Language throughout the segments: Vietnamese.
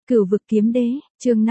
Cửu vực kiếm đế, chương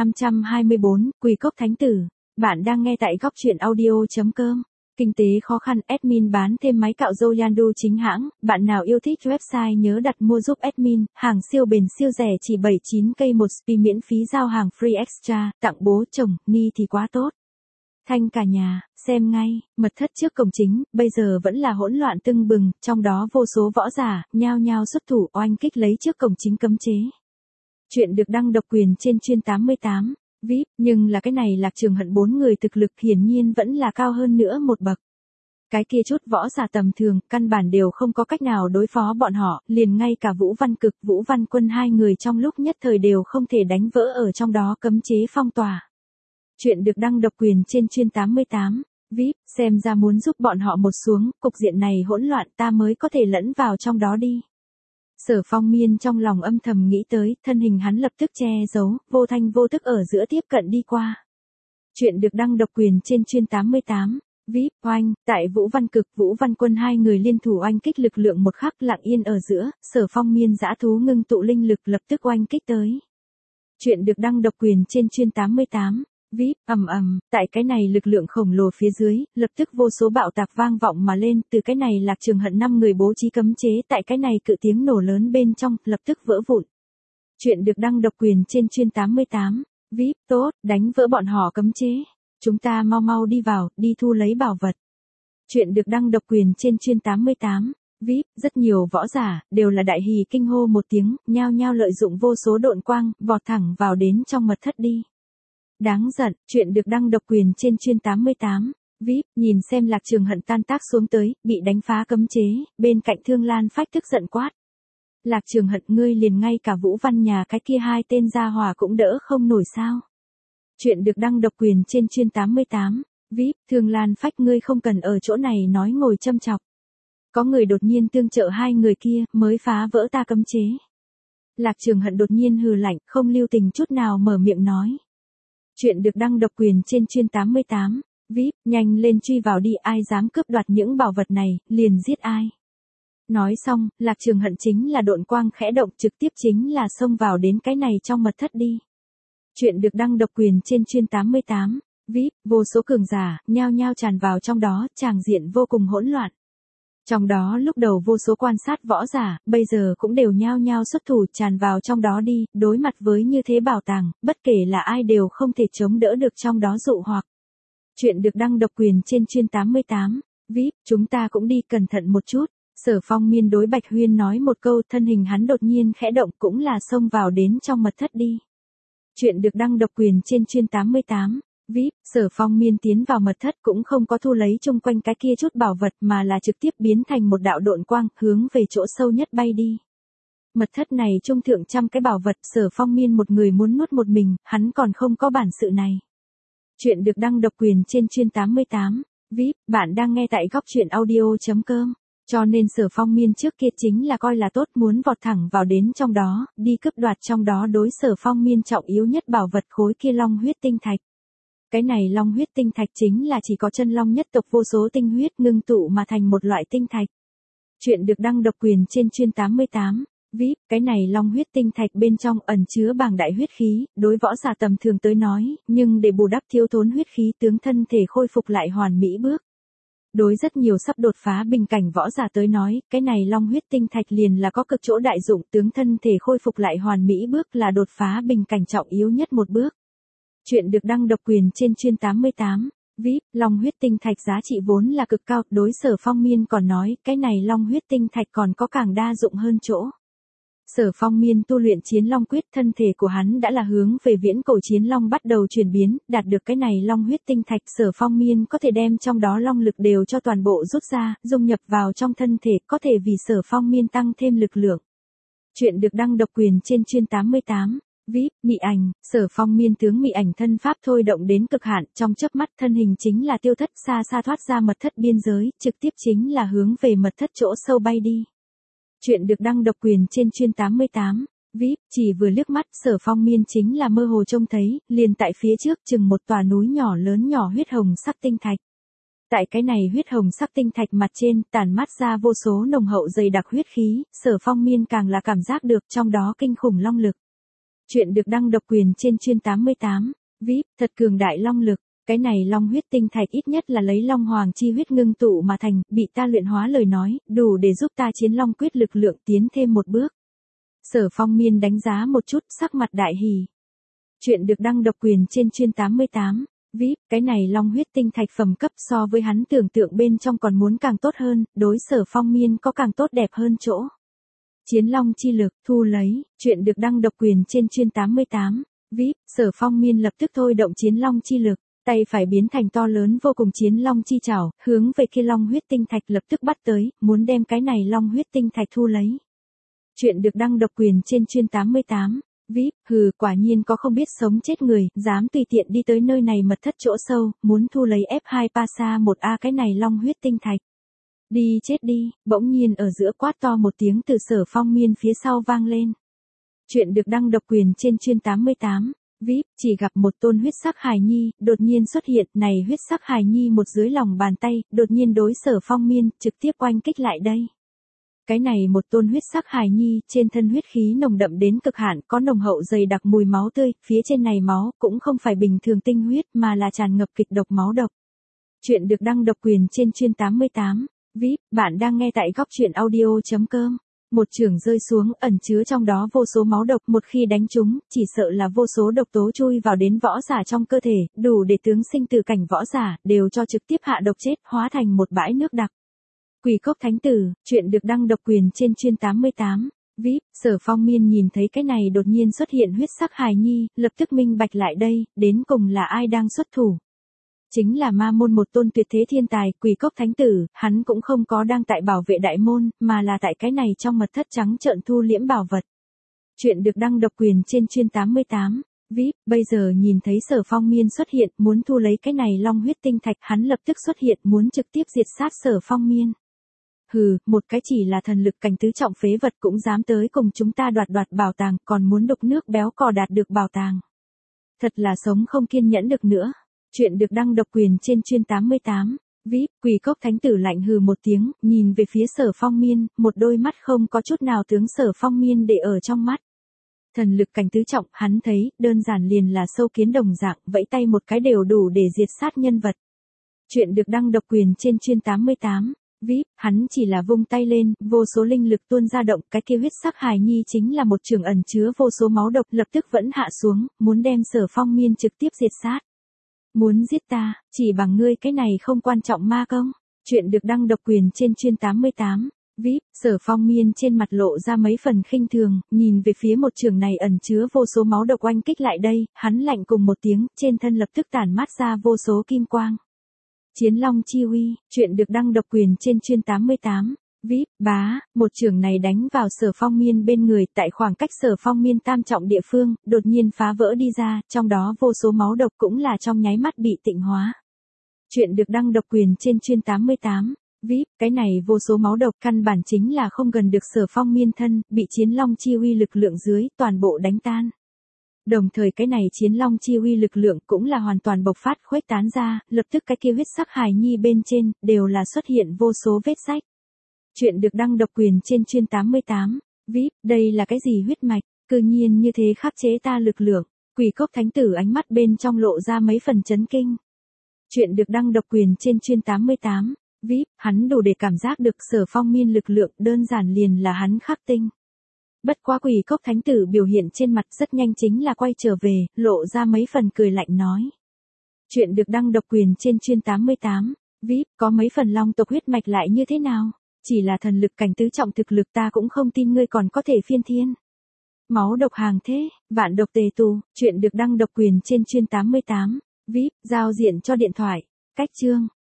524, Quỳ cốc thánh tử. Bạn đang nghe tại góc truyện audio.com. Kinh tế khó khăn, admin bán thêm máy cạo râu Yandu chính hãng. Bạn nào yêu thích website nhớ đặt mua giúp admin. Hàng siêu bền siêu rẻ chỉ 79k một spi miễn phí giao hàng free extra. Tặng bố chồng, ni thì quá tốt. Thanh cả nhà, xem ngay, mật thất trước cổng chính, bây giờ vẫn là hỗn loạn tưng bừng, trong đó vô số võ giả, nhao nhao xuất thủ oanh kích lấy trước cổng chính cấm chế. Chuyện được đăng độc quyền trên chuyên 88, VIP, nhưng là cái này Lạc Trường Hận 4 người thực lực hiển nhiên vẫn là cao hơn nữa một bậc. Cái kia chút võ giả tầm thường, căn bản đều không có cách nào đối phó bọn họ, liền ngay cả Vũ Văn Cực, Vũ Văn Quân hai người trong lúc nhất thời đều không thể đánh vỡ ở trong đó cấm chế phong tỏa. Chuyện được đăng độc quyền trên chuyên 88, VIP, xem ra muốn giúp bọn họ một xuống, cục diện này hỗn loạn ta mới có thể lẫn vào trong đó đi. Sở Phong Miên trong lòng âm thầm nghĩ tới, thân hình hắn lập tức che giấu, vô thanh vô tức ở giữa tiếp cận đi qua. Chuyện được đăng độc quyền trên chuyên 88, VIP, oanh, tại Vũ Văn Cực, Vũ Văn Quân hai người liên thủ oanh kích lực lượng một khắc lặng yên ở giữa, Sở Phong Miên dã thú ngưng tụ linh lực lập tức oanh kích tới. Chuyện được đăng độc quyền trên chuyên 88. VIP, tại cái này lực lượng khổng lồ phía dưới, lập tức vô số bạo tạc vang vọng mà lên, từ cái này Lạc Trường Hận 5 người bố trí cấm chế tại cái này cự tiếng nổ lớn bên trong, lập tức vỡ vụn. Chuyện được đăng độc quyền trên chuyên 88, VIP, tốt, đánh vỡ bọn họ cấm chế. Chúng ta mau mau đi vào, đi thu lấy bảo vật. Chuyện được đăng độc quyền trên chuyên 88, VIP, rất nhiều võ giả, đều là đại hỉ kinh hô một tiếng, nhao nhao lợi dụng vô số độn quang, vọt thẳng vào đến trong mật thất đi. Đáng giận, chuyện được đăng độc quyền trên chuyên 88, VIP, nhìn xem Lạc Trường Hận tan tác xuống tới, bị đánh phá cấm chế, bên cạnh Thương Lan Phách tức giận quát. Lạc Trường Hận ngươi liền ngay cả Vũ Văn nhà cái kia hai tên gia hỏa cũng đỡ không nổi sao. Chuyện được đăng độc quyền trên chuyên 88, VIP, Thương Lan Phách ngươi không cần ở chỗ này nói ngồi châm chọc. Có người đột nhiên tương trợ hai người kia, mới phá vỡ ta cấm chế. Lạc Trường Hận đột nhiên hừ lạnh, không lưu tình chút nào mở miệng nói. Chuyện được đăng độc quyền trên chuyên 88, VIP, nhanh lên truy vào đi, ai dám cướp đoạt những bảo vật này, liền giết ai. Nói xong, Lạc Trường Hận chính là độn quang khẽ động trực tiếp chính là xông vào đến cái này trong mật thất đi. Chuyện được đăng độc quyền trên chuyên 88, VIP, vô số cường giả, nhao nhao tràn vào trong đó, tràng diện vô cùng hỗn loạn. Trong đó lúc đầu vô số quan sát võ giả, bây giờ cũng đều nhao nhao xuất thủ tràn vào trong đó đi, đối mặt với như thế bảo tàng, bất kể là ai đều không thể chống đỡ được trong đó dụ hoặc. Chuyện được đăng độc quyền trên chuyên 88, VIP, chúng ta cũng đi cẩn thận một chút. Sở Phong Miên đối Bạch Huyên nói một câu, thân hình hắn đột nhiên khẽ động cũng là xông vào đến trong mật thất đi. Chuyện được đăng độc quyền trên chuyên 88. VIP, Sở Phong Miên tiến vào mật thất cũng không có thu lấy chung quanh cái kia chút bảo vật mà là trực tiếp biến thành một đạo độn quang, hướng về chỗ sâu nhất bay đi. Mật thất này trung thượng trăm cái bảo vật, Sở Phong Miên một người muốn nuốt một mình, hắn còn không có bản sự này. Chuyện được đăng độc quyền trên chuyên 88, VIP, bạn đang nghe tại góc truyện audio.com. Cho nên Sở Phong Miên trước kia chính là coi là tốt muốn vọt thẳng vào đến trong đó, đi cướp đoạt trong đó đối Sở Phong Miên trọng yếu nhất bảo vật khối kia long huyết tinh thạch. Cái này long huyết tinh thạch chính là chỉ có chân long nhất tộc vô số tinh huyết ngưng tụ mà thành một loại tinh thạch. Chuyện được đăng độc quyền trên chuyên 88, VIP, cái này long huyết tinh thạch bên trong ẩn chứa bàng đại huyết khí, đối võ giả tầm thường tới nói, nhưng để bù đắp thiếu thốn huyết khí tướng thân thể khôi phục lại hoàn mỹ bước. Đối rất nhiều sắp đột phá bình cảnh võ giả tới nói, cái này long huyết tinh thạch liền là có cực chỗ đại dụng, tướng thân thể khôi phục lại hoàn mỹ bước là đột phá bình cảnh trọng yếu nhất một bước. Chuyện được đăng độc quyền trên chuyên 88, VIP, long huyết tinh thạch giá trị vốn là cực cao, đối Sở Phong Miên còn nói, cái này long huyết tinh thạch còn có càng đa dụng hơn chỗ. Sở Phong Miên tu luyện chiến long quyết, thân thể của hắn đã là hướng về viễn cổ chiến long bắt đầu chuyển biến, đạt được cái này long huyết tinh thạch, Sở Phong Miên có thể đem trong đó long lực đều cho toàn bộ rút ra, dung nhập vào trong thân thể, có thể vì Sở Phong Miên tăng thêm lực lượng. Chuyện được đăng độc quyền trên chuyên 88. VIP, mị ảnh, Sở Phong Miên tướng mị ảnh thân pháp thôi động đến cực hạn, trong chớp mắt thân hình chính là tiêu thất xa xa thoát ra mật thất biên giới, trực tiếp chính là hướng về mật thất chỗ sâu bay đi. Chuyện được đăng độc quyền trên chuyên 88, VIP, chỉ vừa liếc mắt Sở Phong Miên chính là mơ hồ trông thấy, liền tại phía trước chừng một tòa núi nhỏ lớn nhỏ huyết hồng sắc tinh thạch. Tại cái này huyết hồng sắc tinh thạch mặt trên, tản mát ra vô số nồng hậu dày đặc huyết khí, Sở Phong Miên càng là cảm giác được trong đó kinh khủng long lực. Chuyện được đăng độc quyền trên chuyên 88. VIP, thật cường đại long lực. Cái này long huyết tinh thạch ít nhất là lấy long hoàng chi huyết ngưng tụ mà thành, bị ta luyện hóa lời nói, đủ để giúp ta chiến long quyết lực lượng tiến thêm một bước. Sở Phong Miên đánh giá một chút, sắc mặt đại hỉ. Chuyện được đăng độc quyền trên chuyên 88. VIP, cái này long huyết tinh thạch phẩm cấp so với hắn tưởng tượng bên trong còn muốn càng tốt hơn, đối Sở Phong Miên có càng tốt đẹp hơn chỗ. Chiến long chi lực, thu lấy, chuyện được đăng độc quyền trên chuyên 88. VIP, Sở Phong Miên lập tức thôi động chiến long chi lực, tay phải biến thành to lớn vô cùng chiến long chi chảo, hướng về kia long huyết tinh thạch lập tức bắt tới, muốn đem cái này long huyết tinh thạch thu lấy. Chuyện được đăng độc quyền trên chuyên 88. VIP, hừ, quả nhiên có không biết sống chết người, dám tùy tiện đi tới nơi này mật thất chỗ sâu, muốn thu lấy F2 Pasa 1A cái này long huyết tinh thạch. Đi chết đi, bỗng nhiên ở giữa quát to một tiếng từ Sở Phong Miên phía sau vang lên. Chuyện được đăng độc quyền trên chuyên 88. VIP, chỉ gặp một tôn huyết sắc hài nhi, đột nhiên xuất hiện, này huyết sắc hài nhi một dưới lòng bàn tay, đột nhiên đối Sở Phong Miên, trực tiếp oanh kích lại đây. Cái này một tôn huyết sắc hài nhi, trên thân huyết khí nồng đậm đến cực hạn, có nồng hậu dày đặc mùi máu tươi, phía trên này máu, cũng không phải bình thường tinh huyết, mà là tràn ngập kịch độc máu độc. Chuyện được đăng độc quyền trên chuyên 88. VIP, bạn đang nghe tại góc truyện audio.com. Một chưởng rơi xuống ẩn chứa trong đó vô số máu độc, một khi đánh trúng, chỉ sợ là vô số độc tố chui vào đến võ giả trong cơ thể, đủ để tướng sinh tử cảnh võ giả, đều cho trực tiếp hạ độc chết, hóa thành một bãi nước đặc. Quỷ cốc thánh tử, chuyện được đăng độc quyền trên chuyên 88. VIP, Sở Phong Miên nhìn thấy cái này đột nhiên xuất hiện huyết sắc hài nhi, lập tức minh bạch lại đây, đến cùng là ai đang xuất thủ. Chính là ma môn một tôn tuyệt thế thiên tài, Quỷ cốc thánh tử, hắn cũng không có đang tại bảo vệ đại môn, mà là tại cái này trong mật thất trắng trợn thu liễm bảo vật. Chuyện được đăng độc quyền trên chuyên 88. VIP, bây giờ nhìn thấy Sở Phong Miên xuất hiện, muốn thu lấy cái này long huyết tinh thạch, hắn lập tức xuất hiện muốn trực tiếp diệt sát Sở Phong Miên. Hừ, một cái chỉ là thần lực cảnh tứ trọng phế vật cũng dám tới cùng chúng ta đoạt bảo tàng, còn muốn đục nước béo cò đạt được bảo tàng. Thật là sống không kiên nhẫn được nữa. Chuyện được đăng độc quyền trên chuyên 88. VIP, Quỷ cốc thánh tử lạnh hừ một tiếng, nhìn về phía Sở Phong Miên, một đôi mắt không có chút nào tướng Sở Phong Miên để ở trong mắt. Thần lực cảnh tứ trọng, hắn thấy, đơn giản liền là sâu kiến đồng dạng, vẫy tay một cái đều đủ để diệt sát nhân vật. Chuyện được đăng độc quyền trên chuyên 88. VIP, hắn chỉ là vung tay lên, vô số linh lực tuôn ra động, cái kia huyết sắc hài nhi chính là một trường ẩn chứa vô số máu độc, lập tức vẫn hạ xuống, muốn đem Sở Phong Miên trực tiếp diệt sát. Muốn giết ta, chỉ bằng ngươi cái này không quan trọng ma công. Chuyện được đăng độc quyền trên chuyên 88. VIP, Sở Phong Miên trên mặt lộ ra mấy phần khinh thường, nhìn về phía một trường này ẩn chứa vô số máu độc oanh kích lại đây, hắn lạnh cùng một tiếng, trên thân lập tức tản mát ra vô số kim quang. Chiến long chi uy, chuyện được đăng độc quyền trên chuyên 88. VIP, bá, một trường này đánh vào Sở Phong Miên bên người, tại khoảng cách Sở Phong Miên tam trọng địa phương, đột nhiên phá vỡ đi ra, trong đó vô số máu độc cũng là trong nháy mắt bị tịnh hóa. Chuyện được đăng độc quyền trên chuyên 88. VIP, cái này vô số máu độc căn bản chính là không gần được Sở Phong Miên thân, bị chiến long chi uy lực lượng dưới, toàn bộ đánh tan. Đồng thời cái này chiến long chi uy lực lượng cũng là hoàn toàn bộc phát khuếch tán ra, lập tức cái kia huyết sắc hài nhi bên trên, đều là xuất hiện vô số vết rách. Chuyện được đăng độc quyền trên chuyên 88. VIP, đây là cái gì huyết mạch, cư nhiên như thế khắc chế ta lực lượng. Quỷ cốc thánh tử ánh mắt bên trong lộ ra mấy phần chấn kinh. Chuyện được đăng độc quyền trên chuyên 88. VIP, hắn đủ để cảm giác được Sở Phong Miên lực lượng, đơn giản liền là hắn khắc tinh. Bất quá Quỷ cốc thánh tử biểu hiện trên mặt rất nhanh chính là quay trở về, lộ ra mấy phần cười lạnh nói. Chuyện được đăng độc quyền trên chuyên 88. VIP, có mấy phần long tộc huyết mạch lại như thế nào? Chỉ là thần lực cảnh tứ trọng thực lực ta cũng không tin ngươi còn có thể phiên thiên. Máu độc hàng thế, vạn độc tề tù, chuyện được đăng độc quyền trên chuyên 88. VIP, giao diện cho điện thoại. Cách chương.